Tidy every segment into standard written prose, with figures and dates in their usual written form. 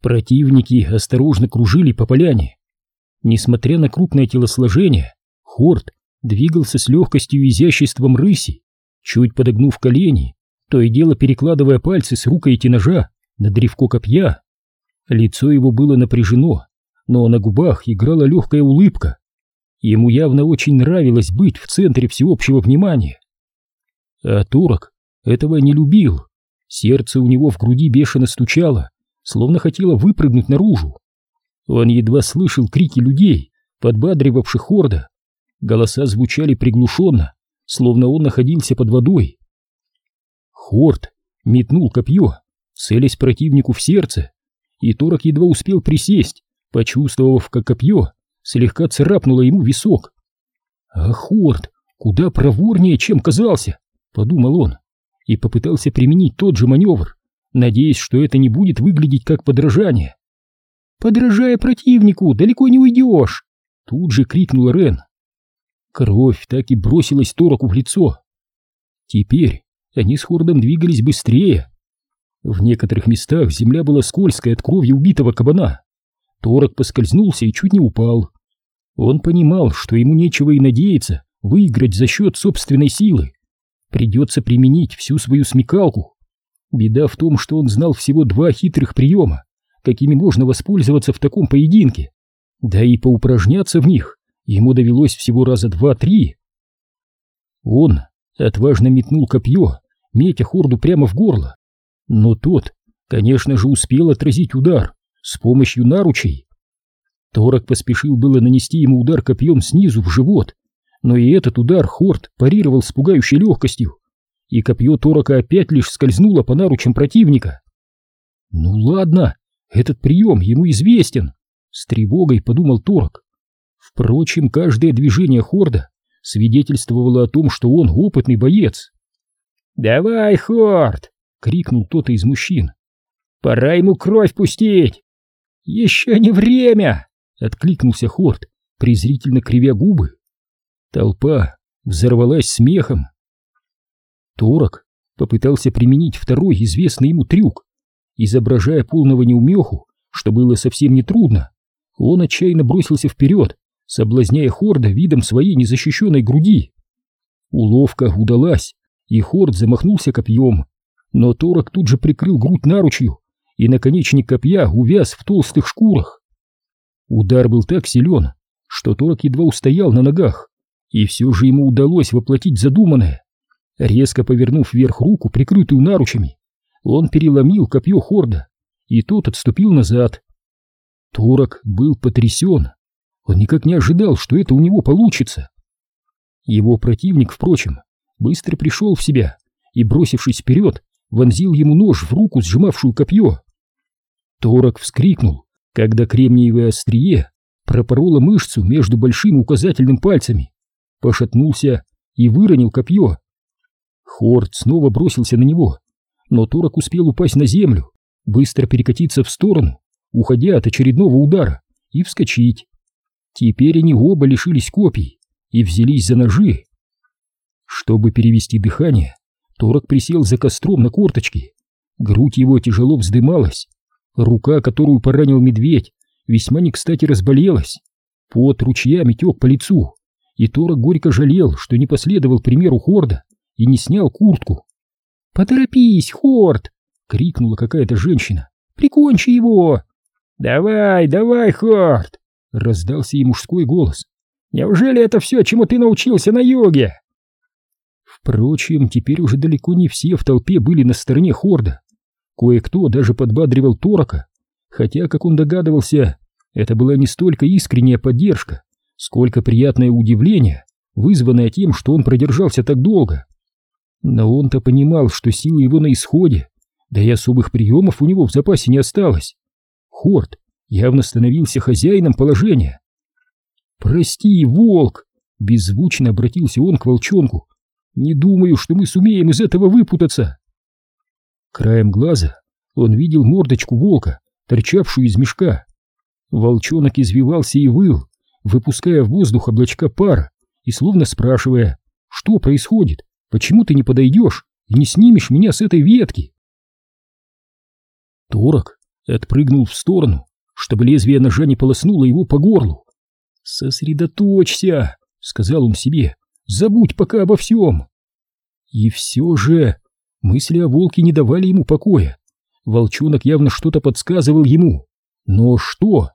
Противники осторожно кружили по поляне. Несмотря на крупное телосложение, Хорд двигался с легкостью и изяществом рыси, чуть подогнув колени, то и дело перекладывая пальцы с рукояти ножа на древко копья. Лицо его было напряжено, но на губах играла легкая улыбка. Ему явно очень нравилось быть в центре всеобщего внимания. А Торок этого не любил. Сердце у него в груди бешено стучало, словно хотело выпрыгнуть наружу. Он едва слышал крики людей, подбадривавших Хорда. Голоса звучали приглушенно, словно он находился под водой. Хорд метнул копье, целясь противнику в сердце, и Торок едва успел присесть, почувствовав, как копье слегка царапнуло ему висок. «А Хорд куда проворнее, чем казался», — подумал он, и попытался применить тот же маневр, надеясь, что это не будет выглядеть как подражание. «Подражая противнику, далеко не уйдешь!» — тут же крикнула Рен. Кровь так и бросилась Тороку в лицо. Теперь они с Хордом двигались быстрее. В некоторых местах земля была скользкой от крови убитого кабана. Торок поскользнулся и чуть не упал. Он понимал, что ему нечего и надеяться выиграть за счет собственной силы. Придется применить всю свою смекалку. Беда в том, что он знал всего 2 хитрых приема, какими можно воспользоваться в таком поединке. Да и поупражняться в них ему довелось всего раза 2-3. Он отважно метнул копье, метя Хорду прямо в горло. Но тот, конечно же, успел отразить удар с помощью наручей. Торок поспешил было нанести ему удар копьем снизу в живот, но и этот удар Хорд парировал с пугающей легкостью, и копье Торока опять лишь скользнуло по наручам противника. «Ну ладно, этот прием ему известен», — с тревогой подумал Торок. Впрочем, каждое движение Хорда свидетельствовало о том, что он опытный боец. «Давай, Хорд!» — крикнул кто-то из мужчин. «Пора ему кровь пустить!» «Еще не время!» — откликнулся Хорд, презрительно кривя губы. Толпа взорвалась смехом. Торок попытался применить второй известный ему трюк. Изображая полного неумеху, что было совсем нетрудно, он отчаянно бросился вперед, соблазняя Хорда видом своей незащищенной груди. Уловка удалась, и Хорд замахнулся копьем, но Торок тут же прикрыл грудь наручью, и наконечник копья увяз в толстых шкурах. Удар был так силен, что Торок едва устоял на ногах, и все же ему удалось воплотить задуманное. Резко повернув вверх руку, прикрытую наручами, он переломил копье Хорда, и тот отступил назад. Торок был потрясен. Он никак не ожидал, что это у него получится. Его противник, впрочем, быстро пришел в себя и, бросившись вперед, вонзил ему нож в руку, сжимавшую копье. Торок вскрикнул, когда кремниевое острие пропороло мышцу между большим и указательным пальцами, пошатнулся и выронил копье. Хорд снова бросился на него, но Торок успел упасть на землю, быстро перекатиться в сторону, уходя от очередного удара, и вскочить. Теперь они оба лишились копий и взялись за ножи. Чтобы перевести дыхание, Торок присел за костром на корточки. Грудь его тяжело вздымалась. Рука, которую поранил медведь, весьма не кстати разболелась. Пот ручьями тек по лицу, и Торок горько жалел, что не последовал примеру Хорда и не снял куртку. «Поторопись, Хорд!» — крикнула какая-то женщина. «Прикончи его!» «Давай, давай, Хорд!» — раздался ей мужской голос. «Неужели это все, чему ты научился на юге?» Впрочем, теперь уже далеко не все в толпе были на стороне Хорда. Кое-кто даже подбадривал Торока, хотя, как он догадывался, это была не столько искренняя поддержка, сколько приятное удивление, вызванное тем, что он продержался так долго. Но он-то понимал, что силы его на исходе, да и особых приемов у него в запасе не осталось. Хорд явно становился хозяином положения. «Прости, волк!» — беззвучно обратился он к волчонку. «Не думаю, что мы сумеем из этого выпутаться!» Краем глаза он видел мордочку волка, торчавшую из мешка. Волчонок извивался и выл, выпуская в воздух облачка пара и словно спрашивая: «Что происходит? Почему ты не подойдешь и не снимешь меня с этой ветки?» Торок отпрыгнул в сторону, чтобы лезвие ножа не полоснуло его по горлу. «Сосредоточься», — сказал он себе, — «забудь пока обо всем». И все же мысли о волке не давали ему покоя. Волчонок явно что-то подсказывал ему. Но что?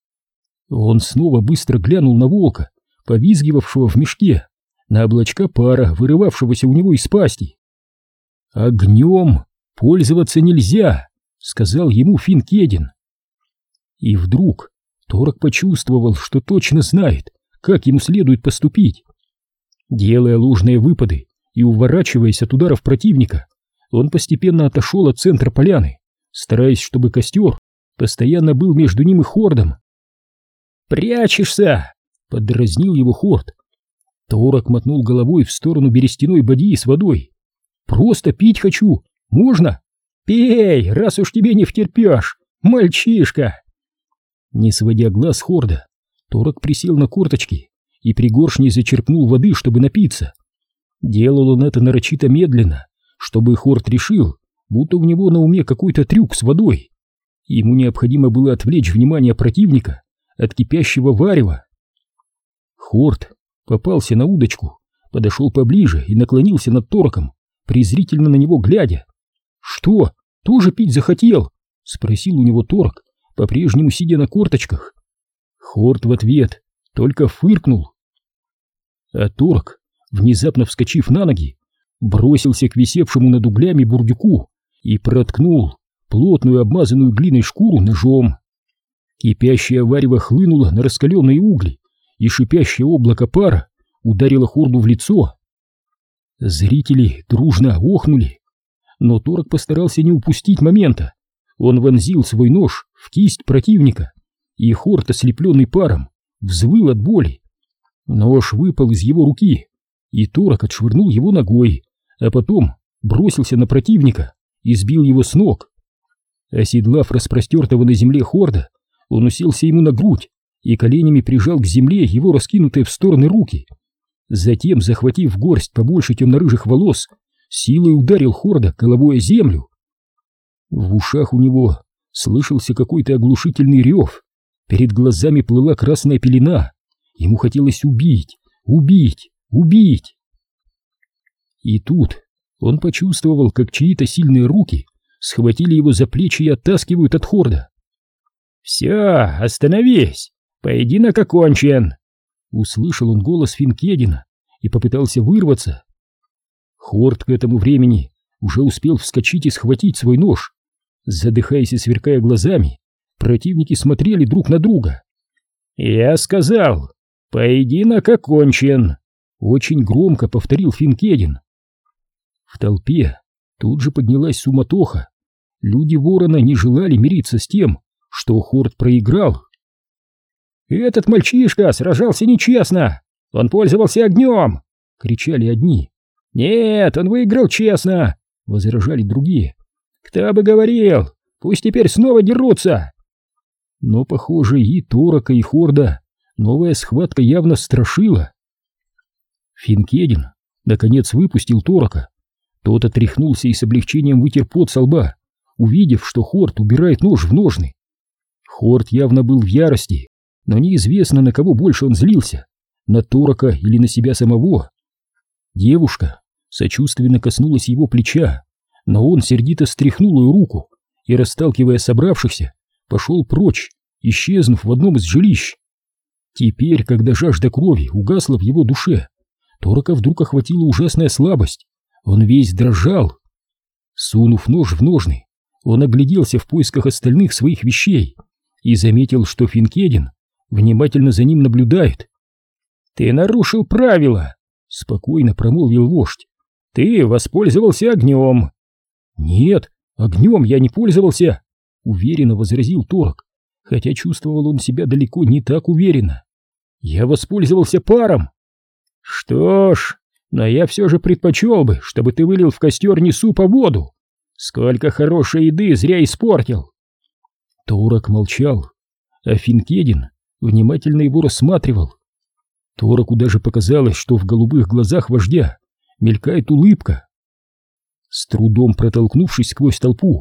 Он снова быстро глянул на волка, повизгивавшего в мешке, на облачка пара, вырывавшегося у него из пасти. «Огнем пользоваться нельзя», — сказал ему Финкедин. И вдруг Торок почувствовал, что точно знает, как ему следует поступить. Делая ложные выпады и уворачиваясь от ударов противника, он постепенно отошел от центра поляны, стараясь, чтобы костер постоянно был между ним и Хордом. «Прячешься!» — поддразнил его Хорд. Торок мотнул головой в сторону берестяной бадьи с водой. «Просто пить хочу! Можно? Пей, раз уж тебе не втерпешь, мальчишка!» Не сводя глаз с Хорда, Торок присел на корточки и пригоршней зачерпнул воды, чтобы напиться. Делал он это нарочито медленно, чтобы Хорд решил, будто у него на уме какой-то трюк с водой. Ему необходимо было отвлечь внимание противника от кипящего варева. Хорд попался на удочку, подошел поближе и наклонился над Тороком, презрительно на него глядя. «Что, тоже пить захотел?» — спросил у него Торок, по-прежнему сидя на корточках. Хорд в ответ только фыркнул. А Торок, внезапно вскочив на ноги, бросился к висевшему над углями бурдюку и проткнул плотную обмазанную глиной шкуру ножом. Кипящее варево хлынуло на раскаленные угли, и шипящее облако пара ударило Хорду в лицо. Зрители дружно охнули, но Торок постарался не упустить момента. Он вонзил свой нож в кисть противника, и Хорд, ослепленный паром, взвыл от боли. Нож выпал из его руки, и Торок отшвырнул его ногой, а потом бросился на противника и сбил его с ног. Оседлав распростертого на земле Хорда, он уселся ему на грудь и коленями прижал к земле его раскинутые в стороны руки. Затем, захватив горсть побольше темно-рыжих волос, силой ударил Хорда головой о землю. В ушах у него слышался какой-то оглушительный рев, перед глазами плыла красная пелена, ему хотелось убить, убить, убить. И тут он почувствовал, как чьи-то сильные руки схватили его за плечи и оттаскивают от Хорда. «Все, остановись! Поединок окончен!» Услышал он голос Финкедина и попытался вырваться. Хорд к этому времени уже успел вскочить и схватить свой нож. Задыхаясь и сверкая глазами, противники смотрели друг на друга. «Я сказал, поединок окончен!» Очень громко повторил Финкедин. В толпе тут же поднялась суматоха. Люди Ворона не желали мириться с тем, что Хорд проиграл. «Этот мальчишка сражался нечестно! Он пользовался огнем!» — кричали одни. «Нет, он выиграл честно!» — возражали другие. «Кто бы говорил! Пусть теперь снова дерутся!» Но, похоже, и Торока, и Хорда новая схватка явно страшила. Финкедин наконец выпустил Торока. Тот отряхнулся и с облегчением вытер пот со лба, увидев, что Хорд убирает нож в ножны. Хорд явно был в ярости, но неизвестно, на кого больше он злился, на Торока или на себя самого. Девушка сочувственно коснулась его плеча, но он сердито стряхнул ее руку и, расталкивая собравшихся, пошел прочь, исчезнув в одном из жилищ. Теперь, когда жажда крови угасла в его душе, Торока вдруг охватила ужасная слабость. Он весь дрожал. Сунув нож в ножны, он огляделся в поисках остальных своих вещей и заметил, что Финкедин внимательно за ним наблюдает. «Ты нарушил правила!» — спокойно промолвил вождь. «Ты воспользовался огнем!» «Нет, огнем я не пользовался!» — уверенно возразил Торок, хотя чувствовал он себя далеко не так уверенно. «Я воспользовался паром!» «Что ж, но я все же предпочел бы, чтобы ты вылил в костер не суп, а воду! Сколько хорошей еды зря испортил!» Торок молчал, а Финкедин внимательно его рассматривал. Тороку даже показалось, что в голубых глазах вождя мелькает улыбка. С трудом протолкнувшись сквозь толпу,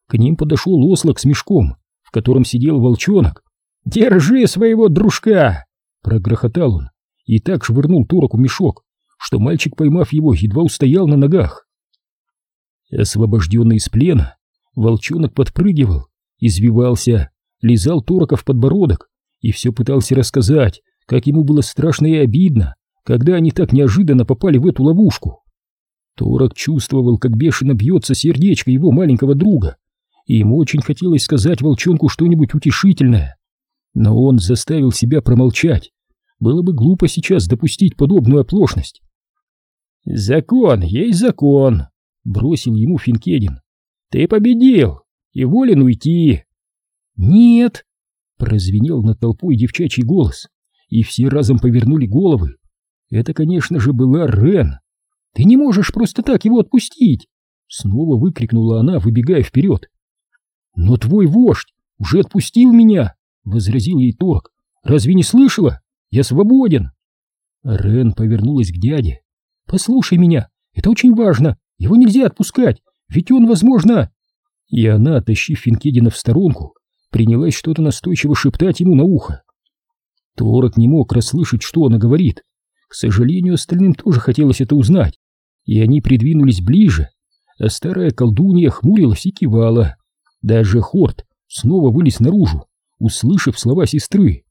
К ним подошел ослик с мешком, в котором сидел волчонок. «Держи своего дружка!» — прогрохотал он и так швырнул Тораку мешок, что мальчик, поймав его, едва устоял на ногах. Освобожденный из плена, волчонок подпрыгивал, извивался, лизал Торака в подбородок и все пытался рассказать, как ему было страшно и обидно, когда они так неожиданно попали в эту ловушку. Торак чувствовал, как бешено бьется сердечко его маленького друга, и ему очень хотелось сказать волчонку что-нибудь утешительное. Но он заставил себя промолчать. Было бы глупо сейчас допустить подобную оплошность. «Закон есть закон», — бросил ему Финкедин. «Ты победил и волен уйти». «Нет», — прозвенел над толпой девчачий голос, и все разом повернули головы. Это, конечно же, была Рен. «Ты не можешь просто так его отпустить!» Снова выкрикнула она, выбегая вперед. «Но твой вождь уже отпустил меня!» — возразил ей Торак. «Разве не слышала? Я свободен!» Рен повернулась к дяде. «Послушай меня, это очень важно, его нельзя отпускать, ведь он, возможно...» И она, оттащив Финкедина в сторонку, принялась что-то настойчиво шептать ему на ухо. Торак не мог расслышать, что она говорит. К сожалению, остальным тоже хотелось это узнать, и они придвинулись ближе, а старая колдунья хмурилась и кивала. Даже Хорт снова вылез наружу, услышав слова сестры.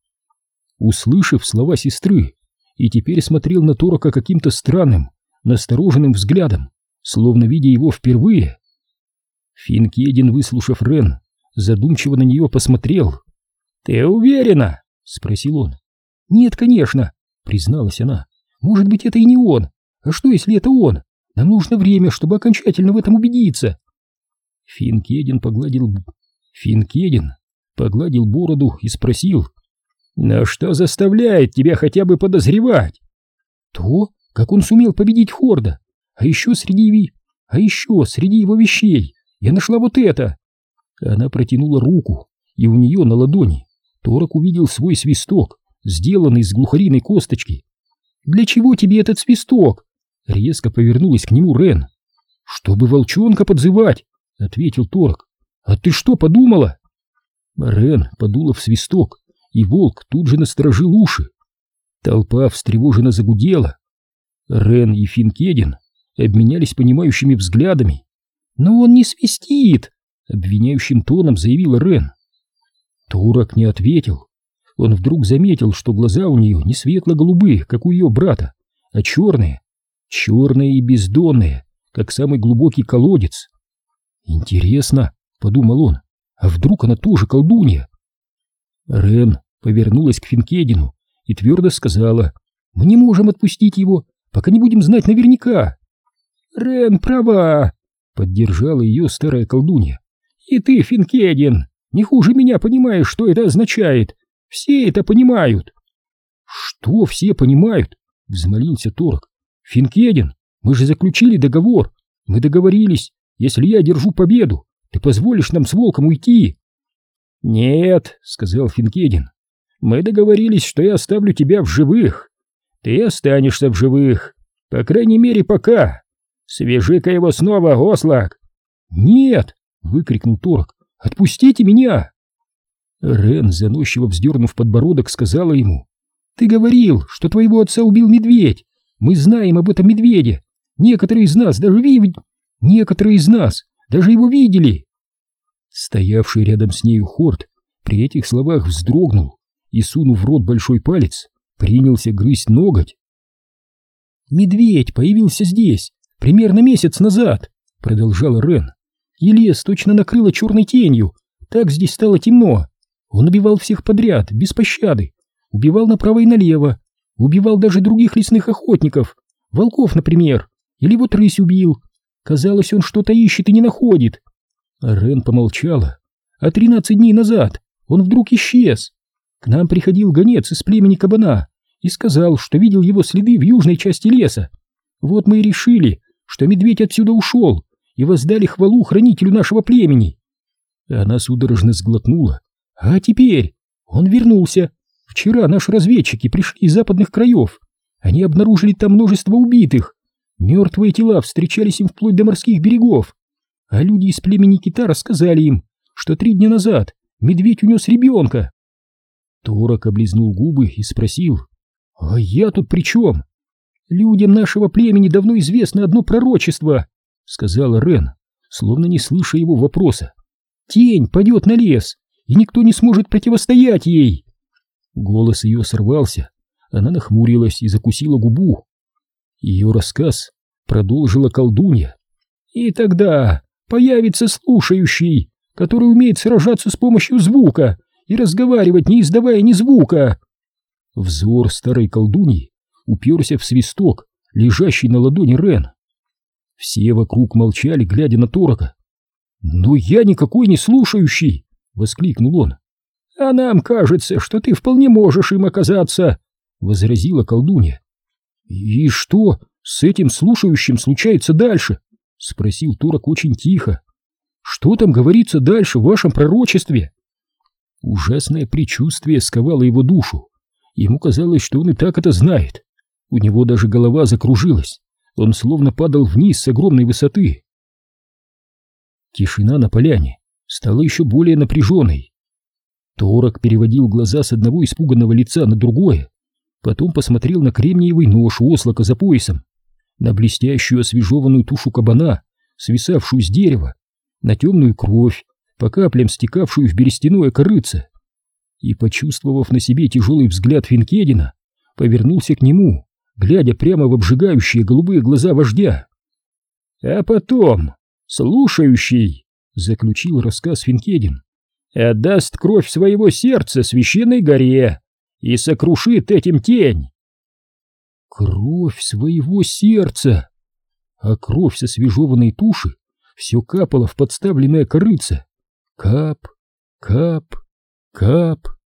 И теперь смотрел на Торака каким-то странным, настороженным взглядом, словно видя его впервые. Финкедин, выслушав Рен, задумчиво на нее посмотрел. «Ты уверена?» — спросил он. «Нет, конечно», — призналась она. «Может быть, это и не он. А что, если это он? Нам нужно время, чтобы окончательно в этом убедиться». Финкедин погладил бороду и спросил: «Но что заставляет тебя хотя бы подозревать?» «То, как он сумел победить Хорда. А еще среди его вещей я нашла вот это». Она протянула руку, и у нее на ладони Торак увидел свой свисток, сделанный из глухариной косточки. «Для чего тебе этот свисток?» Резко повернулась к нему Рен. «Чтобы волчонка подзывать», — ответил Торак. «А ты что подумала?» Рен подула в свисток, и волк тут же насторожил уши. Толпа встревоженно загудела. Рен и Финкедин обменялись понимающими взглядами. «Но он не свистит», — обвиняющим тоном заявила Рен. Торак не ответил. Он вдруг заметил, что глаза у нее не светло-голубые, как у ее брата, а черные и бездонные, как самый глубокий колодец. «Интересно», — подумал он, — «а вдруг она тоже колдунья?» Рен повернулась к Финкедину и твердо сказала: «Мы не можем отпустить его, пока не будем знать наверняка». «Рен права», — поддержала ее старая колдунья. «И ты, Финкедин, не хуже меня понимаешь, что это означает. Все это понимают». «Что все понимают?» — взмолился Торак. «Финкедин, мы же заключили договор. Мы договорились, если я держу победу, ты позволишь нам с волком уйти». «Нет», — сказал Финкедин, — «мы договорились, что я оставлю тебя в живых. Ты останешься в живых, по крайней мере, пока. Свяжи-ка его снова, ослак». «Нет», — выкрикнул Торак, — «отпустите меня». Рен, заносчиво вздернув подбородок, сказала ему: «Ты говорил, что твоего отца убил медведь. Мы знаем об этом медведе. Некоторые из нас даже его видели». Стоявший рядом с нею Хорт при этих словах вздрогнул и, сунув в рот большой палец, принялся грызть ноготь. «Медведь появился здесь примерно месяц назад», — продолжала Рен, — «и лес точно накрыло черной тенью. Так здесь стало темно. Он убивал всех подряд, без пощады. Убивал направо и налево. Убивал даже других лесных охотников. Волков, например. Или вот рысь убил. Казалось, он что-то ищет и не находит». Рен помолчала. «А 13 дней назад он вдруг исчез. К нам приходил гонец из племени кабана и сказал, что видел его следы в южной части леса. Вот мы и решили, что медведь отсюда ушел, и воздали хвалу хранителю нашего племени». Она судорожно сглотнула. «А теперь он вернулся. Вчера наши разведчики пришли из западных краев. Они обнаружили там множество убитых. Мертвые тела встречались им вплоть до морских берегов. а люди из племени кита рассказали им, что 3 дня назад медведь унес ребенка. Торок облизнул губы и спросил: «А я тут при чем?» «Людям нашего племени давно известно одно пророчество», — сказала Рен, словно не слыша его вопроса. «Тень падет на лес, и никто не сможет противостоять ей». Голос ее сорвался, она нахмурилась и закусила губу. Ее рассказ продолжила колдунья. «И тогда появится слушающий, который умеет сражаться с помощью звука и разговаривать, не издавая ни звука». Взор старой колдуньи уперся в свисток, лежащий на ладони Рен. Все вокруг молчали, глядя на Торока. «Но я никакой не слушающий!» — воскликнул он. «А нам кажется, что ты вполне можешь им оказаться!» — возразила колдунья. «И что с этим слушающим случается дальше?» — спросил Торок очень тихо. «Что там говорится дальше в вашем пророчестве?» Ужасное предчувствие сковало его душу. Ему казалось, что он и так это знает. У него даже голова закружилась. Он словно падал вниз с огромной высоты. Тишина на поляне стала еще более напряженной. Торок переводил глаза с одного испуганного лица на другое, потом посмотрел на кремниевый нож у ослака за поясом, на блестящую освежеванную тушу кабана, свисавшую с дерева, на темную кровь, по каплям стекавшую в берестяное корыце, и, почувствовав на себе тяжелый взгляд Финкедина, повернулся к нему, глядя прямо в обжигающие голубые глаза вождя. «А потом слушающий, — заключил рассказ Финкедин, — отдаст кровь своего сердца священной горе и сокрушит этим тень». Кровь своего сердца! А кровь со освежеванной туши все капала в подставленное корыце. Кап, кап, кап.